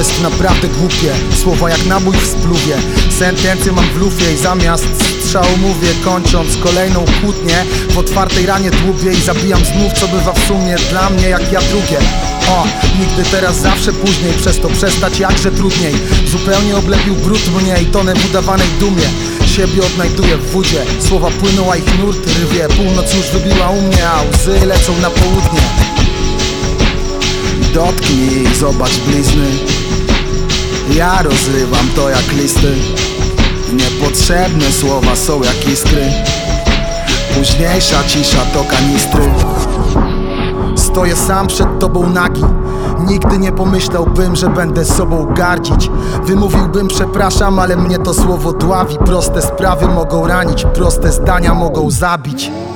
jest naprawdę głupie. Słowa jak nabój w spluwie. Sentencje mam w lufie i zamiast strzału mówię, kończąc kolejną kłótnię. W otwartej ranie dłubię i zabijam znów, co bywa w sumie dla mnie jak ja drugie. Nigdy teraz, zawsze później, przez to przestać jakże trudniej. Zupełnie oblepił brud mnie i tonę w udawanej dumie. Siebie odnajduję w wodzie, słowa płyną, a ich nurt rwie. Północ już wybiła u mnie, a łzy lecą na południe. Dotknij i zobacz blizny. Ja rozrywam to jak listy. Niepotrzebne słowa są jak iskry. Późniejsza cisza to kanistry. Stoję sam przed tobą nagi. Nigdy nie pomyślałbym, że będę sobą gardzić. Wymówiłbym przepraszam, ale mnie to słowo dławi. Proste sprawy mogą ranić, proste zdania mogą zabić.